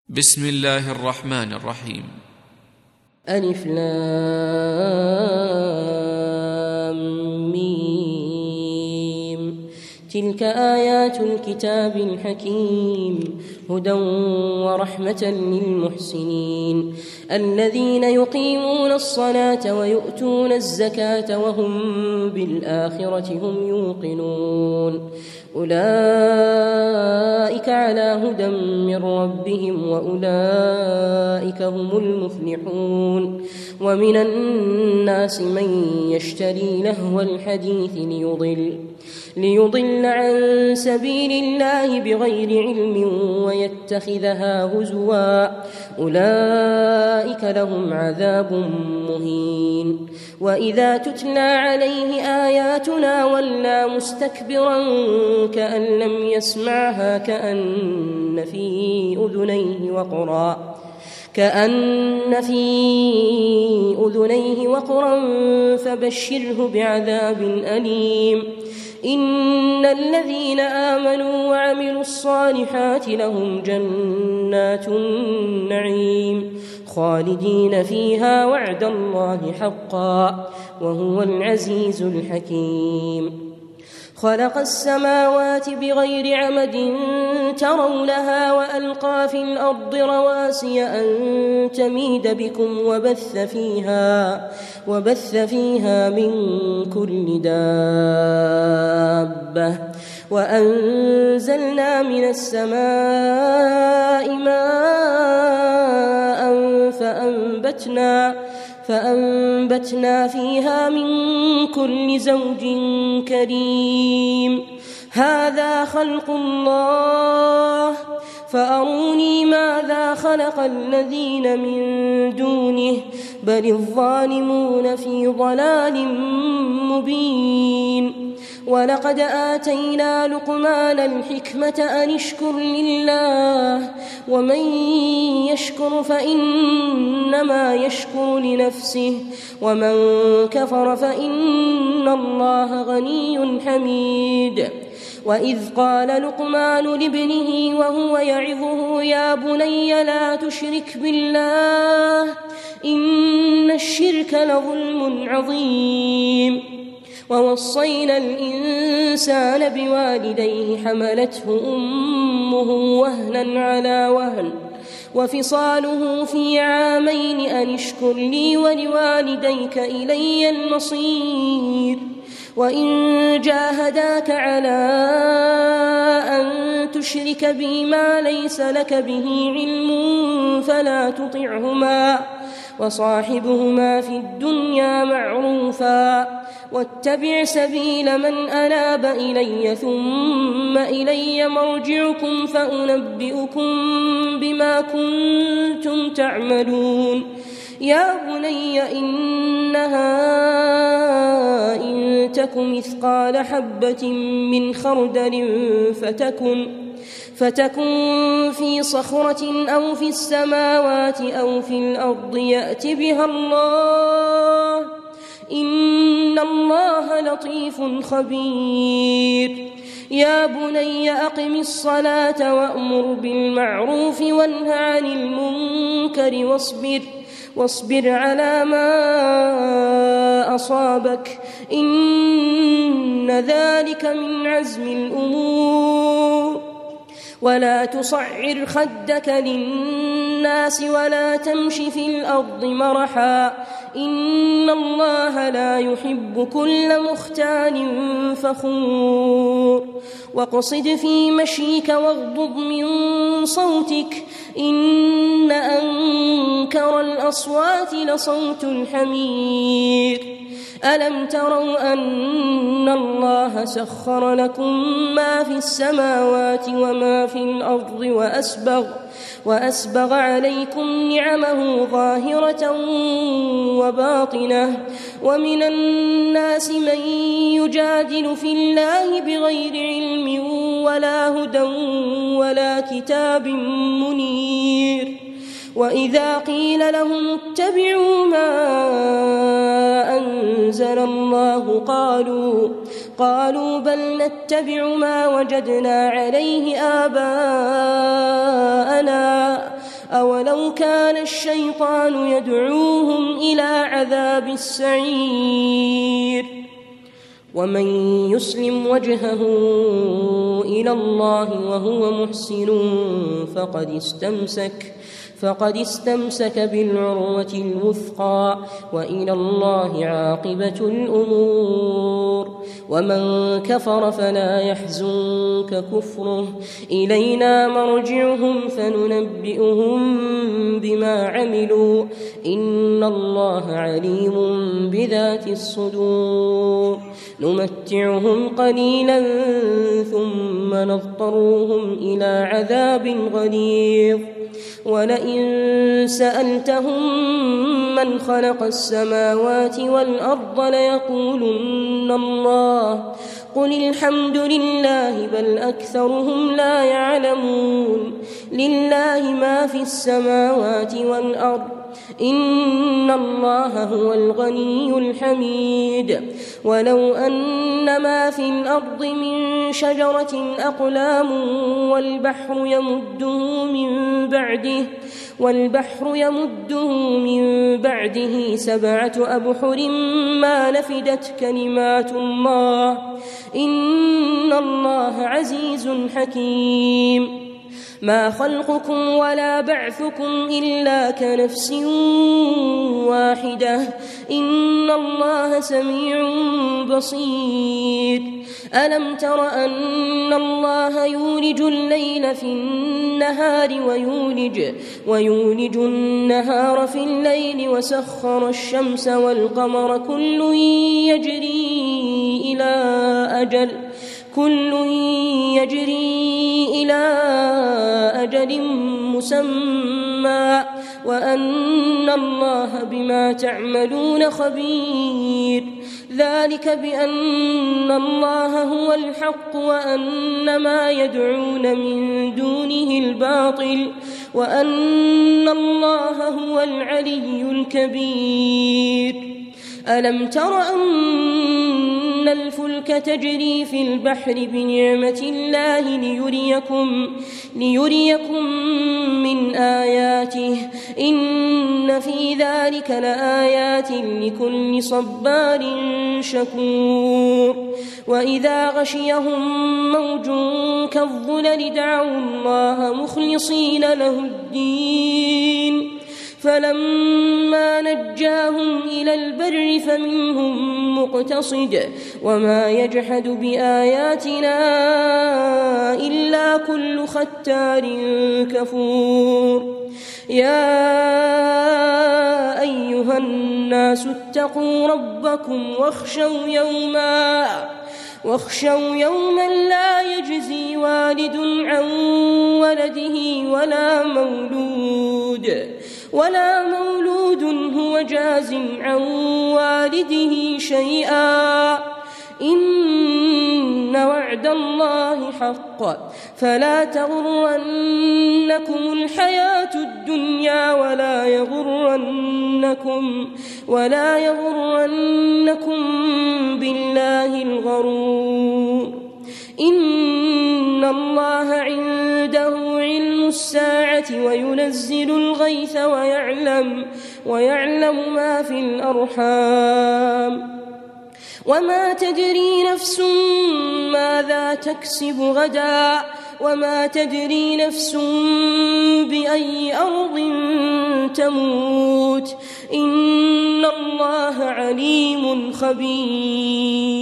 بسم الله الرحمن الرحيم. ألف لام ميم. تلك آيات الكتاب الحكيم هدى ورحمة للمحسنين الذين يقيمون الصلاة ويؤتون الزكاة وهم بالآخرة هم يوقنون أولئك على هدى من ربهم وأولئك هم المفلحون. ومن الناس من يشتري لهو الحديث ليضل عن سبيل الله بغير علم ويتخذها هزوا أولئك لهم عذاب مهين. وإذا تتلى عليه آياتنا ولى مستكبرا كأن لم يسمعها كأن في أذنيه وقرا فبشره بعذاب أليم. إن الذين آمنوا وعملوا الصالحات لهم جنات النعيم خالدين فيها وعد الله حقا وهو العزيز الحكيم. خلق السماوات بغير عمد ترونها وألقى في الأرض رواسي أن تميد بكم وبث فيها من كل دابة وأنزلنا من السماء ماء فأنبتنا فيها من كل زوج كريم. هذا خلق الله فأروني ماذا خلق الذين من دونه بل الظالمون في ضلال مبين. ولقد آتينا لقمان الحكمة أن اشكر لله ومن يشكر فإنما يشكر لنفسه ومن كفر فإن الله غني حميد. وإذ قال لقمان لابنه وهو يعظه يا بني لا تشرك بالله إن الشرك لظلم عظيم. ووصينا الإنسان بوالديه حملته أمه وهنا على وهن وفصاله في عامين أن اشكر لي ولوالديك إلي المصير. وإن جاهداك على أن تشرك بي ما ليس لك به علم فلا تطعهما وصاحبهما في الدنيا معروفا واتبع سبيل من أناب إلي ثم إلي مرجعكم فأنبئكم بما كنتم تعملون. يا بني إنها إن تك مثقال حبة من خردل فتكن في صخرة أو في السماوات أو في الأرض يأت بها الله إن الله لطيف خبير. يا بني أقم الصلاة وأمر بالمعروف وانه عن المنكر واصبر على ما أصابك إن ذلك من عزم الأمور. ولا تصعر خدك للناس ولا تمش في الأرض مرحا إن الله لا يحب كل مختال فخور. واقصد في مشيك واغضض من صوتك إن أنكر الأصوات لصوت الحمير. ألم تروا أن الله سخر لكم ما في السماوات وما في الأرض وأسبغ عليكم نعمه ظاهرة وباطنة. ومن الناس من يجادل في الله بغير علم ولا هدى ولا كتاب منير. وإذا قيل لهم اتبعوا ما أنزل الله قالوا بل نتبع ما وجدنا عليه آباءنا أولو كان الشيطان يدعوهم إلى عذاب السعير ومن يسلم وجهه إلى الله وهو محسن فقد استمسك بالعروة الوثقى وإلى الله عاقبة الأمور ومن كفر فلا يحزنك كفره إلينا مرجعهم فننبئهم بما عملوا إن الله عليم بذات الصدور نمتعهم قليلا ثم نضطرهم إلى عذاب غليظ ولئن سألتهم من خلق السماوات والأرض ليقولن الله قل الحمد لله بل أكثرهم لا يعلمون لله ما في السماوات والأرض إن الله هو الغني الحميد ولو أن ما في الأرض من شجرة أقلام والبحر يمده من بعده 7 أبحر ما نفدت كلمات الله إن الله عزيز حكيم ما خلقكم ولا بعثكم إلا كنفس واحدة إن الله سميع بصير ألم تر أن الله يولج الليل في النهار ويولج النهار في الليل وسخر الشمس والقمر كل يجري إلى أجل مسمى وأن الله بما تعملون خبير ذلك بأن الله هو الحق وأن ما يدعون من دونه الباطل وأن الله هو العلي الكبير ألم تر أن الفلك تجري في البحر بنعمة الله ليريكم من آياته إن في ذلك لآيات لكل صبار شكور وإذا غشيهم موج كالظلل دعوا الله مخلصين له الدين فلما نجاهم إلى البر فمنهم مقتصد وما يجحد بآياتنا إلا كل ختار كفور يا أيها الناس اتقوا ربكم واخشوا يوما لا يجزي والد عن ولده ولا مولود هو جاز عن والده شيئا إن وعد الله حق فلا تغرنكم الحياة الدنيا ولا يغرنكم بالله الغرور إن الله عنده علم الساعة وينزل الغيث ويعلم ما في الأرحام وما تدري نفس ماذا تكسب غدا وما تدري نفس بأي أرض تموت إن الله عليم خبير